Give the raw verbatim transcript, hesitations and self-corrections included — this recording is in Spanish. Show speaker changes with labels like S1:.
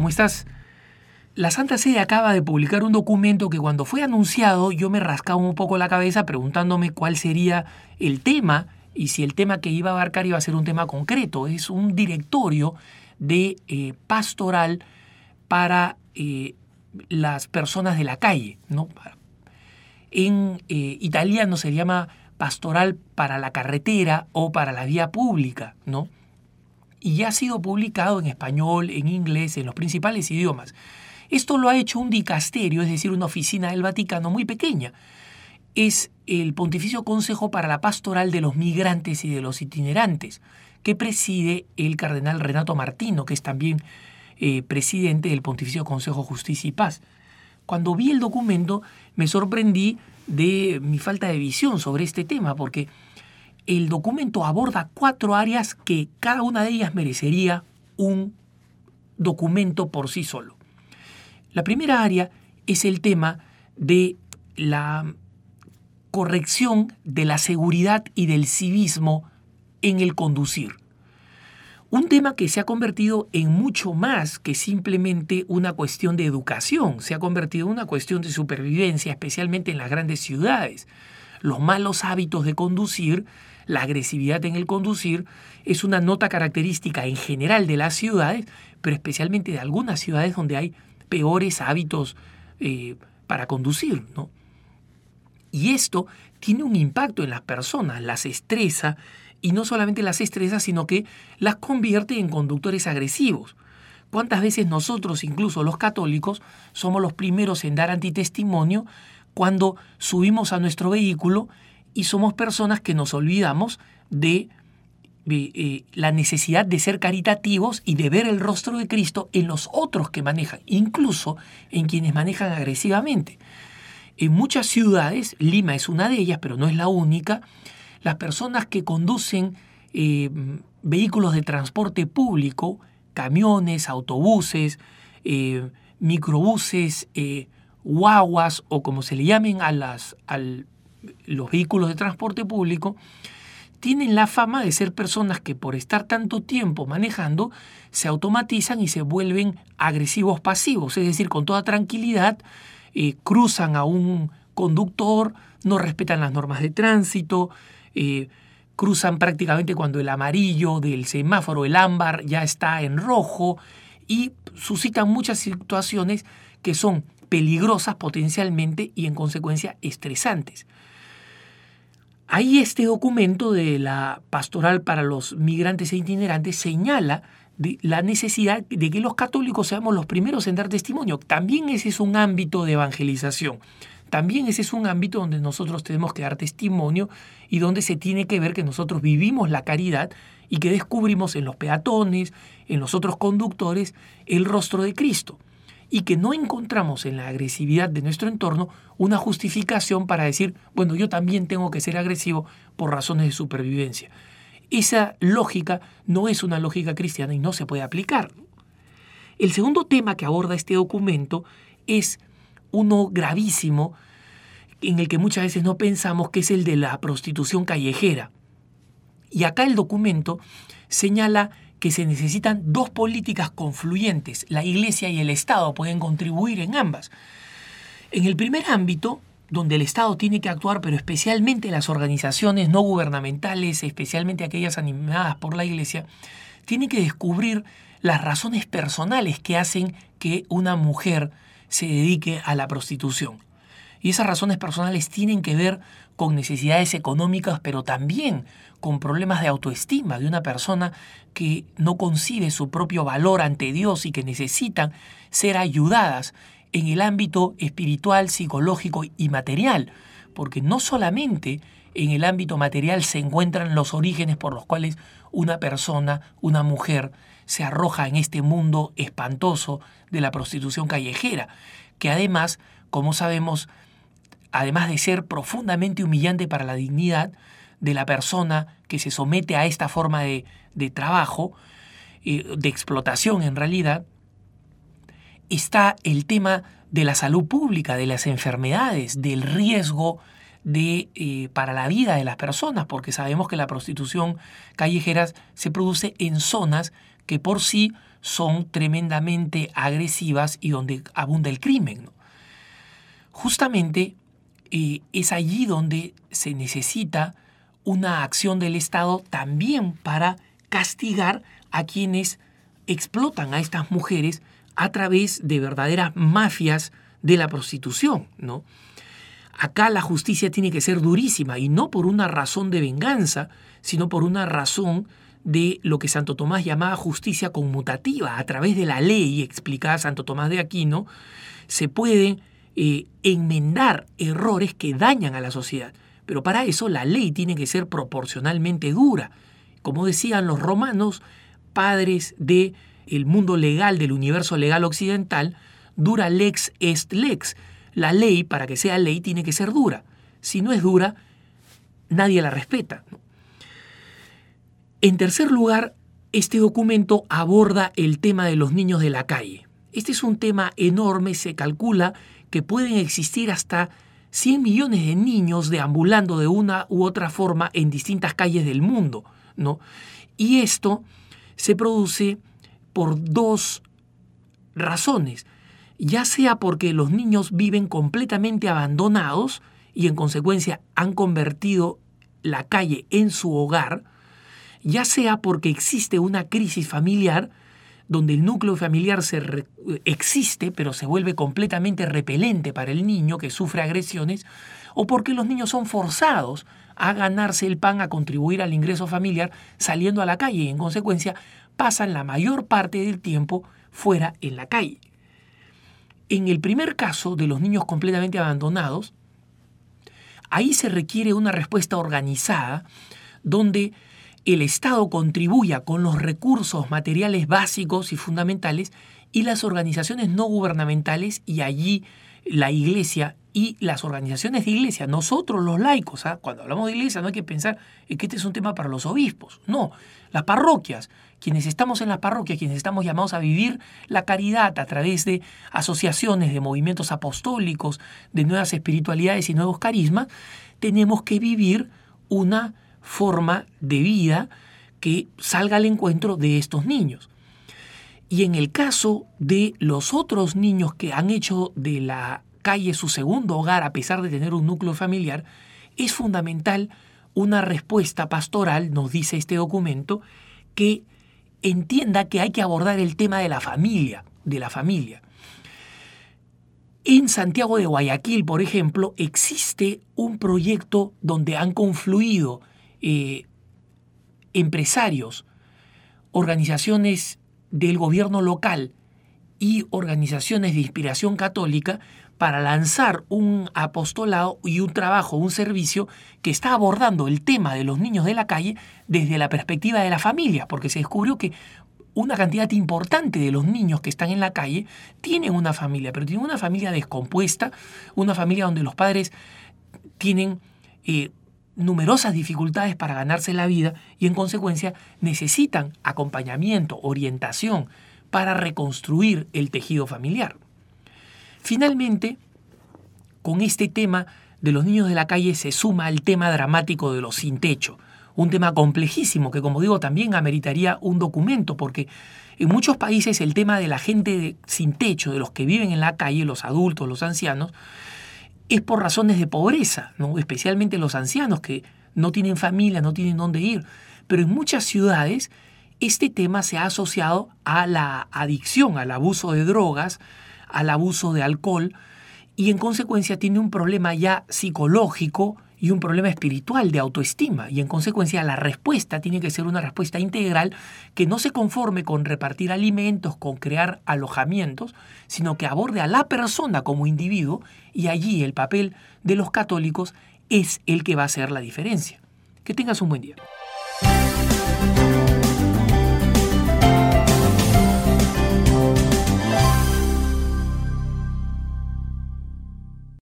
S1: ¿cómo estás? La Santa Sede acaba de publicar un documento que cuando fue anunciado yo me rascaba un poco la cabeza preguntándome cuál sería el tema y si el tema que iba a abarcar iba a ser un tema concreto. Es un directorio de eh, pastoral para eh, las personas de la calle, ¿no? En eh, italiano se llama pastoral para la carretera o para la vía pública, ¿no? Y ya ha sido publicado en español, en inglés, en los principales idiomas. Esto lo ha hecho un dicasterio, es decir, una oficina del Vaticano muy pequeña. Es el Pontificio Consejo para la Pastoral de los Migrantes y de los Itinerantes, que preside el cardenal Renato Martino, que es también eh, presidente del Pontificio Consejo Justicia y Paz. Cuando vi el documento me sorprendí de mi falta de visión sobre este tema, porque el documento aborda cuatro áreas que cada una de ellas merecería un documento por sí solo. La primera área es el tema de la corrección de la seguridad y del civismo en el conducir. Un tema que se ha convertido en mucho más que simplemente una cuestión de educación, se ha convertido en una cuestión de supervivencia, especialmente en las grandes ciudades. Los malos hábitos de conducir, la agresividad en el conducir, es una nota característica en general de las ciudades, pero especialmente de algunas ciudades donde hay peores hábitos eh, para conducir, ¿no? Y esto tiene un impacto en las personas, las estresa, y no solamente las estresa, sino que las convierte en conductores agresivos. ¿Cuántas veces nosotros, incluso los católicos, somos los primeros en dar antitestimonio cuando subimos a nuestro vehículo y somos personas que nos olvidamos de eh, eh, la necesidad de ser caritativos y de ver el rostro de Cristo en los otros que manejan, incluso en quienes manejan agresivamente? En muchas ciudades, Lima es una de ellas, pero no es la única, las personas que conducen eh, vehículos de transporte público, camiones, autobuses, eh, microbuses, eh, guaguas o como se le llamen a, las, a los vehículos de transporte público, tienen la fama de ser personas que por estar tanto tiempo manejando se automatizan y se vuelven agresivos pasivos, es decir, con toda tranquilidad eh, cruzan a un conductor, no respetan las normas de tránsito, eh, cruzan prácticamente cuando el amarillo del semáforo, el ámbar, ya está en rojo y suscitan muchas situaciones que son peligrosas potencialmente y en consecuencia estresantes. Ahí este documento de la Pastoral para los Migrantes e Itinerantes señala de la necesidad de que los católicos seamos los primeros en dar testimonio. También ese es un ámbito de evangelización. También ese es un ámbito donde nosotros tenemos que dar testimonio y donde se tiene que ver que nosotros vivimos la caridad y que descubrimos en los peatones, en los otros conductores, el rostro de Cristo. Y que no encontramos en la agresividad de nuestro entorno una justificación para decir, bueno, yo también tengo que ser agresivo por razones de supervivencia. Esa lógica no es una lógica cristiana y no se puede aplicar. El segundo tema que aborda este documento es uno gravísimo en el que muchas veces no pensamos, que es el de la prostitución callejera. Y acá el documento señala que se necesitan dos políticas confluyentes. La Iglesia y el Estado pueden contribuir en ambas. En el primer ámbito, donde el Estado tiene que actuar, pero especialmente las organizaciones no gubernamentales, especialmente aquellas animadas por la Iglesia, tienen que descubrir las razones personales que hacen que una mujer se dedique a la prostitución. Y esas razones personales tienen que ver con necesidades económicas, pero también con problemas de autoestima de una persona que no concibe su propio valor ante Dios y que necesitan ser ayudadas en el ámbito espiritual, psicológico y material, porque no solamente en el ámbito material se encuentran los orígenes por los cuales una persona, una mujer, se arroja en este mundo espantoso de la prostitución callejera, que además, como sabemos, además de ser profundamente humillante para la dignidad de la persona que se somete a esta forma de, de trabajo, eh, de explotación en realidad, está el tema de la salud pública, de las enfermedades, del riesgo de, eh, para la vida de las personas, porque sabemos que la prostitución callejera se produce en zonas que por sí son tremendamente agresivas y donde abunda el crimen, ¿no? Justamente eh, es allí donde se necesita una acción del Estado también para castigar a quienes explotan a estas mujeres a través de verdaderas mafias de la prostitución, ¿no? Acá la justicia tiene que ser durísima y no por una razón de venganza, sino por una razón de lo que Santo Tomás llamaba justicia conmutativa. A través de la ley, explicaba Santo Tomás de Aquino, se pueden eh, enmendar errores que dañan a la sociedad. Pero para eso la ley tiene que ser proporcionalmente dura. Como decían los romanos, padres del mundo legal, del universo legal occidental, dura lex est lex. La ley, para que sea ley, tiene que ser dura. Si no es dura, nadie la respeta, ¿no? En tercer lugar, este documento aborda el tema de los niños de la calle. Este es un tema enorme, se calcula que pueden existir hasta cien millones de niños deambulando de una u otra forma en distintas calles del mundo, ¿no? Y esto se produce por dos razones, ya sea porque los niños viven completamente abandonados y en consecuencia han convertido la calle en su hogar, ya sea porque existe una crisis familiar donde el núcleo familiar se re- existe pero se vuelve completamente repelente para el niño que sufre agresiones, o porque los niños son forzados a ganarse el pan, a contribuir al ingreso familiar saliendo a la calle y en consecuencia pasan la mayor parte del tiempo fuera en la calle. En el primer caso de los niños completamente abandonados, ahí se requiere una respuesta organizada donde el Estado contribuya con los recursos materiales básicos y fundamentales y las organizaciones no gubernamentales y allí la Iglesia y las organizaciones de iglesia, nosotros los laicos, ¿ah? Cuando hablamos de iglesia no hay que pensar en que este es un tema para los obispos, no, las parroquias, quienes estamos en las parroquias, quienes estamos llamados a vivir la caridad a través de asociaciones, de movimientos apostólicos, de nuevas espiritualidades y nuevos carismas, tenemos que vivir una forma de vida que salga al encuentro de estos niños. Y en el caso de los otros niños que han hecho de la calle su segundo hogar a pesar de tener un núcleo familiar, es fundamental una respuesta pastoral, nos dice este documento, que entienda que hay que abordar el tema de la familia, de la familia. En Santiago de Guayaquil, por ejemplo, existe un proyecto donde han confluido eh, empresarios, organizaciones del gobierno local y organizaciones de inspiración católica para lanzar un apostolado y un trabajo, un servicio que está abordando el tema de los niños de la calle desde la perspectiva de la familia, porque se descubrió que una cantidad importante de los niños que están en la calle tienen una familia, pero tienen una familia descompuesta, una familia donde los padres tienen eh, numerosas dificultades para ganarse la vida y en consecuencia necesitan acompañamiento, orientación para reconstruir el tejido familiar. Finalmente, con este tema de los niños de la calle se suma el tema dramático de los sin techo, un tema complejísimo que, como digo, también ameritaría un documento, porque en muchos países el tema de la gente de, sin techo, de los que viven en la calle, los adultos, los ancianos, es por razones de pobreza, ¿no? Especialmente los ancianos que no tienen familia, no tienen dónde ir. Pero en muchas ciudades este tema se ha asociado a la adicción, al abuso de drogas, al abuso de alcohol y en consecuencia tiene un problema ya psicológico y un problema espiritual de autoestima y en consecuencia la respuesta tiene que ser una respuesta integral que no se conforme con repartir alimentos, con crear alojamientos, sino que aborde a la persona como individuo y allí el papel de los católicos es el que va a hacer la diferencia. Que tengas un buen día.